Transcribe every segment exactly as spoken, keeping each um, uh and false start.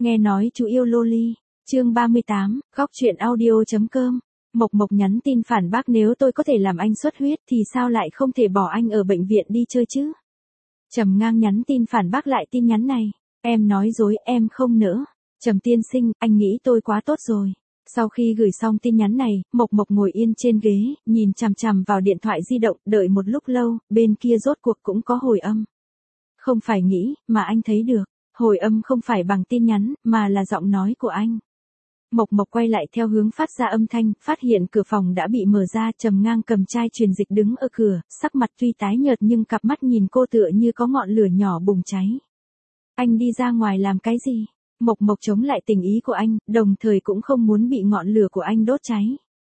Nghe nói chú yêu loli. Chương ba mươi tám, góc truyện audio.com. Mộc Mộc nhắn tin phản bác nếu tôi có thể làm anh xuất huyết thì sao lại không thể bỏ anh ở bệnh viện đi chơi chứ? Trầm Ngang nhắn tin phản bác lại tin nhắn này. Em nói dối, em không nỡ. Trầm tiên sinh, anh nghĩ tôi quá tốt rồi. Sau khi gửi xong tin nhắn này, Mộc Mộc ngồi yên trên ghế, nhìn chằm chằm vào điện thoại di động, đợi một lúc lâu, bên kia rốt cuộc cũng có hồi âm. Không phải nghĩ, mà anh thấy được. Hồi âm không phải bằng tin nhắn, mà là giọng nói của anh. Mộc Mộc quay lại theo hướng phát ra âm thanh, phát hiện cửa phòng đã bị mở ra. Trầm Ngang cầm chai truyền dịch đứng ở cửa, sắc mặt tuy tái nhợt nhưng cặp mắt nhìn cô tựa như có ngọn lửa nhỏ bùng cháy. Anh đi ra ngoài làm cái gì? Mộc Mộc chống lại tình ý của anh, đồng thời cũng không muốn bị ngọn lửa của anh đốt cháy.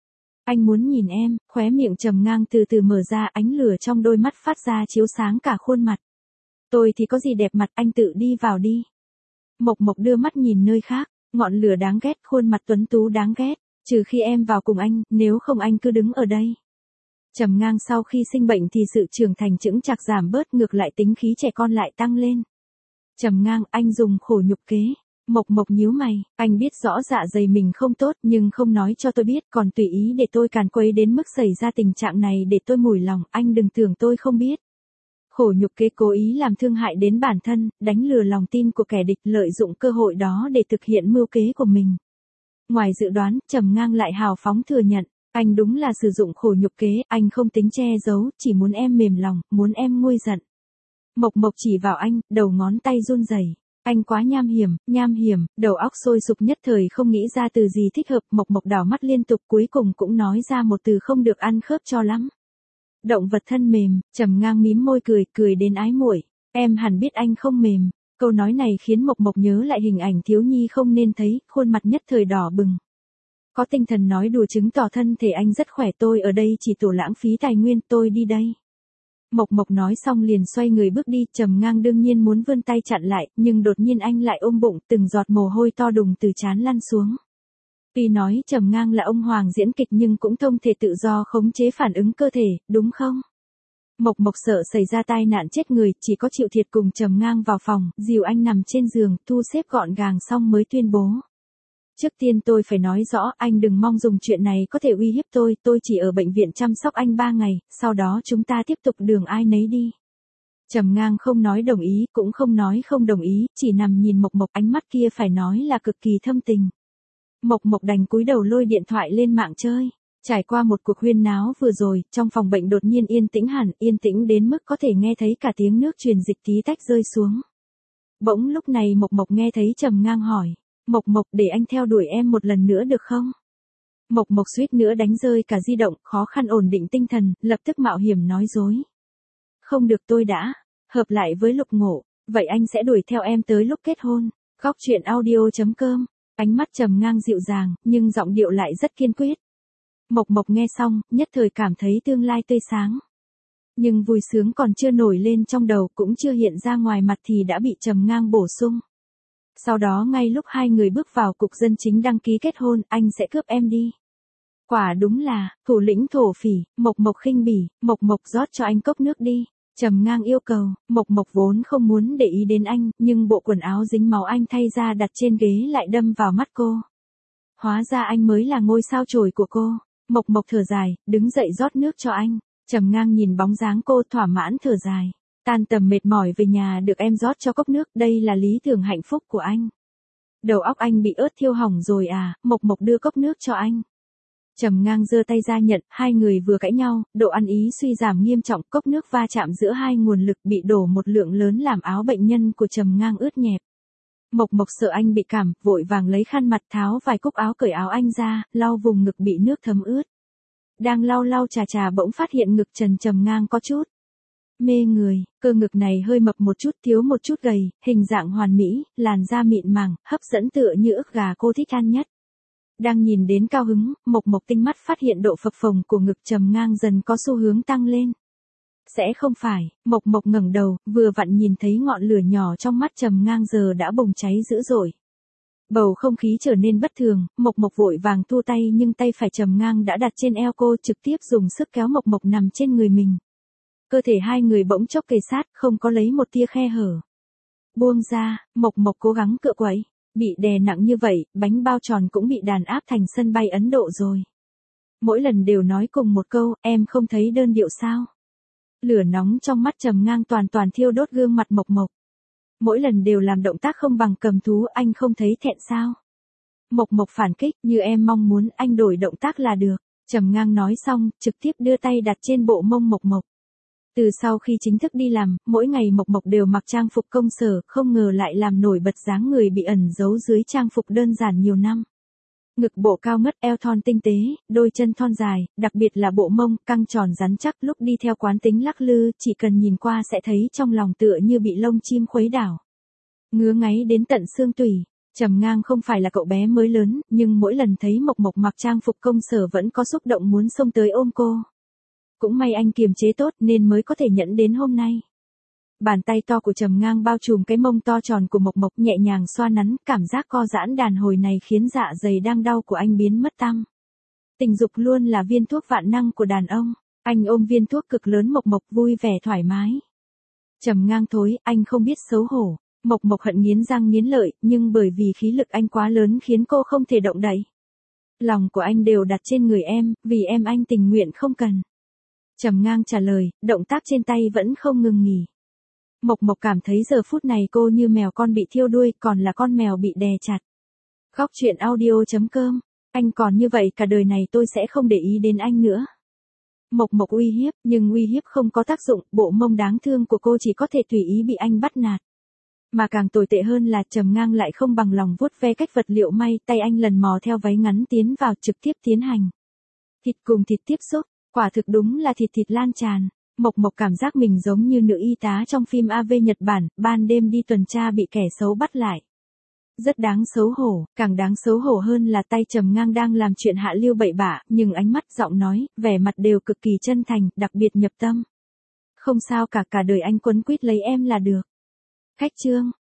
Anh muốn nhìn em. Khóe miệng Trầm Ngang từ từ mở ra, ánh lửa trong đôi mắt phát ra chiếu sáng cả khuôn mặt. Tôi thì có gì đẹp mặt, anh tự đi vào đi. Mộc Mộc đưa mắt nhìn nơi khác, ngọn lửa đáng ghét, khuôn mặt tuấn tú đáng ghét, trừ khi em vào cùng anh, nếu không anh cứ đứng ở đây. Trầm Ngang sau khi sinh bệnh thì sự trưởng thành chững chạc giảm bớt, ngược lại tính khí trẻ con lại tăng lên. Trầm Ngang, anh dùng khổ nhục kế. Mộc Mộc nhíu mày, anh biết rõ dạ dày mình không tốt nhưng không nói cho tôi biết, còn tùy ý để tôi càn quấy đến mức xảy ra tình trạng này để tôi mủi lòng, anh đừng tưởng tôi không biết. Khổ nhục kế, cố ý làm thương hại đến bản thân, đánh lừa lòng tin của kẻ địch, lợi dụng cơ hội đó để thực hiện mưu kế của mình. Ngoài dự đoán, Trầm Ngang lại hào phóng thừa nhận, anh đúng là sử dụng khổ nhục kế, anh không tính che giấu, chỉ muốn em mềm lòng, muốn em nguôi giận. Mộc Mộc chỉ vào anh, đầu ngón tay run rẩy. Anh quá nham hiểm, nham hiểm, đầu óc sôi sục nhất thời không nghĩ ra từ gì thích hợp. Mộc Mộc đảo mắt liên tục, cuối cùng cũng nói ra một từ không được ăn khớp cho lắm. Động vật thân mềm. Trầm Ngang mím môi cười, cười đến ái muội. Em hẳn biết anh không mềm. Câu nói này khiến Mộc Mộc nhớ lại hình ảnh thiếu nhi không nên thấy, khuôn mặt nhất thời đỏ bừng. Có tinh thần nói đùa chứng tỏ thân thể anh rất khỏe, tôi ở đây chỉ tổ lãng phí tài nguyên, tôi đi đây. Mộc Mộc nói xong liền xoay người bước đi. Trầm Ngang đương nhiên muốn vươn tay chặn lại, nhưng đột nhiên anh lại ôm bụng, từng giọt mồ hôi to đùng từ trán lăn xuống. Tuy nói Trầm Ngang là ông hoàng diễn kịch nhưng cũng thông thể tự do khống chế phản ứng cơ thể, đúng không? Mộc Mộc sợ xảy ra tai nạn chết người, chỉ có chịu thiệt cùng Trầm Ngang vào phòng, dìu anh nằm trên giường, thu xếp gọn gàng xong mới tuyên bố. Trước tiên tôi phải nói rõ, anh đừng mong dùng chuyện này có thể uy hiếp tôi, tôi chỉ ở bệnh viện chăm sóc anh ba ngày, sau đó chúng ta tiếp tục đường ai nấy đi. Trầm Ngang không nói đồng ý, cũng không nói không đồng ý, chỉ nằm nhìn Mộc Mộc, ánh mắt kia phải nói là cực kỳ thâm tình. Mộc Mộc đành cúi đầu lôi điện thoại lên mạng chơi. Trải qua một cuộc huyên náo vừa rồi, trong phòng bệnh đột nhiên yên tĩnh hẳn, yên tĩnh đến mức có thể nghe thấy cả tiếng nước truyền dịch tí tách rơi xuống. Bỗng lúc này Mộc Mộc nghe thấy Trầm Ngang hỏi. Mộc Mộc, để anh theo đuổi em một lần nữa được không? Mộc Mộc suýt nữa đánh rơi cả di động, khó khăn ổn định tinh thần, lập tức mạo hiểm nói dối. Không được, tôi đã hợp lại với Lục Ngộ, vậy anh sẽ đuổi theo em tới lúc kết hôn. Góc truyện audio.com. Ánh mắt Trầm Ngang dịu dàng, nhưng giọng điệu lại rất kiên quyết. Mộc Mộc nghe xong, nhất thời cảm thấy tương lai tươi sáng. Nhưng vui sướng còn chưa nổi lên trong đầu, cũng chưa hiện ra ngoài mặt thì đã bị Trầm Ngang bổ sung. Sau đó ngay lúc hai người bước vào cục dân chính đăng ký kết hôn, anh sẽ cướp em đi. Quả đúng là, thủ lĩnh thổ phỉ. Mộc Mộc khinh bỉ. Mộc Mộc rót cho anh cốc nước đi. Trầm Ngang yêu cầu. Mộc Mộc vốn không muốn để ý đến anh, nhưng bộ quần áo dính máu anh thay ra đặt trên ghế lại đâm vào mắt cô. Hóa ra anh mới là ngôi sao chổi của cô. Mộc Mộc thở dài, đứng dậy rót nước cho anh. Trầm Ngang nhìn bóng dáng cô, thỏa mãn thở dài. Tan tầm mệt mỏi về nhà được em rót cho cốc nước, đây là lý tưởng hạnh phúc của anh. Đầu óc anh bị ớt thiêu hỏng rồi à? Mộc Mộc đưa cốc nước cho anh. Trầm Ngang giơ tay ra nhận, hai người vừa cãi nhau, độ ăn ý suy giảm nghiêm trọng, cốc nước va chạm giữa hai nguồn lực bị đổ một lượng lớn làm áo bệnh nhân của Trầm Ngang ướt nhẹp. Mộc Mộc sợ anh bị cảm, vội vàng lấy khăn mặt tháo vài cúc áo cởi áo anh ra, lau vùng ngực bị nước thấm ướt. Đang lau lau chà chà bỗng phát hiện ngực Trần Trầm Ngang có chút mê người, cơ ngực này hơi mập một chút, thiếu một chút gầy, hình dạng hoàn mỹ, làn da mịn màng, hấp dẫn tựa như ức gà cô thích ăn nhất. Đang nhìn đến cao hứng, Mộc Mộc tinh mắt phát hiện độ phập phồng của ngực Trầm Ngang dần có xu hướng tăng lên. Sẽ không phải. Mộc Mộc ngẩng đầu, vừa vặn nhìn thấy ngọn lửa nhỏ trong mắt Trầm Ngang giờ đã bùng cháy dữ dội. Bầu không khí trở nên bất thường, Mộc Mộc vội vàng thu tay nhưng tay phải Trầm Ngang đã đặt trên eo cô, trực tiếp dùng sức kéo Mộc Mộc nằm trên người mình. Cơ thể hai người bỗng chốc kề sát, không có lấy một tia khe hở. Buông ra. Mộc Mộc cố gắng cựa quậy. Bị đè nặng như vậy, bánh bao tròn cũng bị đàn áp thành sân bay Ấn Độ rồi. Mỗi lần đều nói cùng một câu, em không thấy đơn điệu sao? Lửa nóng trong mắt Trầm Ngang toàn toàn thiêu đốt gương mặt Mộc Mộc. Mỗi lần đều làm động tác không bằng cầm thú, anh không thấy thẹn sao? Mộc Mộc phản kích, như em mong muốn, anh đổi động tác là được. Trầm Ngang nói xong, trực tiếp đưa tay đặt trên bộ mông Mộc Mộc. Từ sau khi chính thức đi làm, mỗi ngày Mộc Mộc đều mặc trang phục công sở, không ngờ lại làm nổi bật dáng người bị ẩn giấu dưới trang phục đơn giản nhiều năm. Ngực bộ cao ngất, eo thon tinh tế, đôi chân thon dài, đặc biệt là bộ mông căng tròn rắn chắc, lúc đi theo quán tính lắc lư, chỉ cần nhìn qua sẽ thấy trong lòng tựa như bị lông chim khuấy đảo. Ngứa ngáy đến tận xương tủy. Trầm Ngang không phải là cậu bé mới lớn, nhưng mỗi lần thấy Mộc Mộc mặc trang phục công sở vẫn có xúc động muốn xông tới ôm cô. Cũng may anh kiềm chế tốt nên mới có thể nhẫn đến hôm nay. Bàn tay to của Trầm Ngang bao trùm cái mông to tròn của Mộc Mộc, nhẹ nhàng xoa nắn, cảm giác co giãn đàn hồi này khiến dạ dày đang đau của anh biến mất tăm. Tình dục luôn là viên thuốc vạn năng của đàn ông. Anh ôm viên thuốc cực lớn Mộc Mộc, vui vẻ thoải mái. Trầm Ngang thối, anh không biết xấu hổ. Mộc Mộc hận nghiến răng nghiến lợi, nhưng bởi vì khí lực anh quá lớn khiến cô không thể động đậy. Lòng của anh đều đặt trên người em, vì em anh tình nguyện không cần. Trầm Ngang trả lời, động tác trên tay vẫn không ngừng nghỉ. Mộc Mộc cảm thấy giờ phút này cô như mèo con bị thiêu đuôi, còn là con mèo bị đè chặt. Khóc chuyện audio chấm com, anh còn như vậy cả đời này tôi sẽ không để ý đến anh nữa. Mộc Mộc uy hiếp, nhưng uy hiếp không có tác dụng, bộ mông đáng thương của cô chỉ có thể tùy ý bị anh bắt nạt. Mà càng tồi tệ hơn là Trầm Ngang lại không bằng lòng vuốt ve cách vật liệu may, tay anh lần mò theo váy ngắn tiến vào trực tiếp tiến hành. Thịt cùng thịt tiếp xúc, quả thực đúng là thịt thịt lan tràn. Mộc Mộc cảm giác mình giống như nữ y tá trong phim a vê Nhật Bản, ban đêm đi tuần tra bị kẻ xấu bắt lại. Rất đáng xấu hổ, càng đáng xấu hổ hơn là tay Trầm Ngang đang làm chuyện hạ lưu bậy bạ, nhưng ánh mắt, giọng nói, vẻ mặt đều cực kỳ chân thành, đặc biệt nhập tâm. Không sao cả, cả đời anh quấn quýt lấy em là được. Khách trương.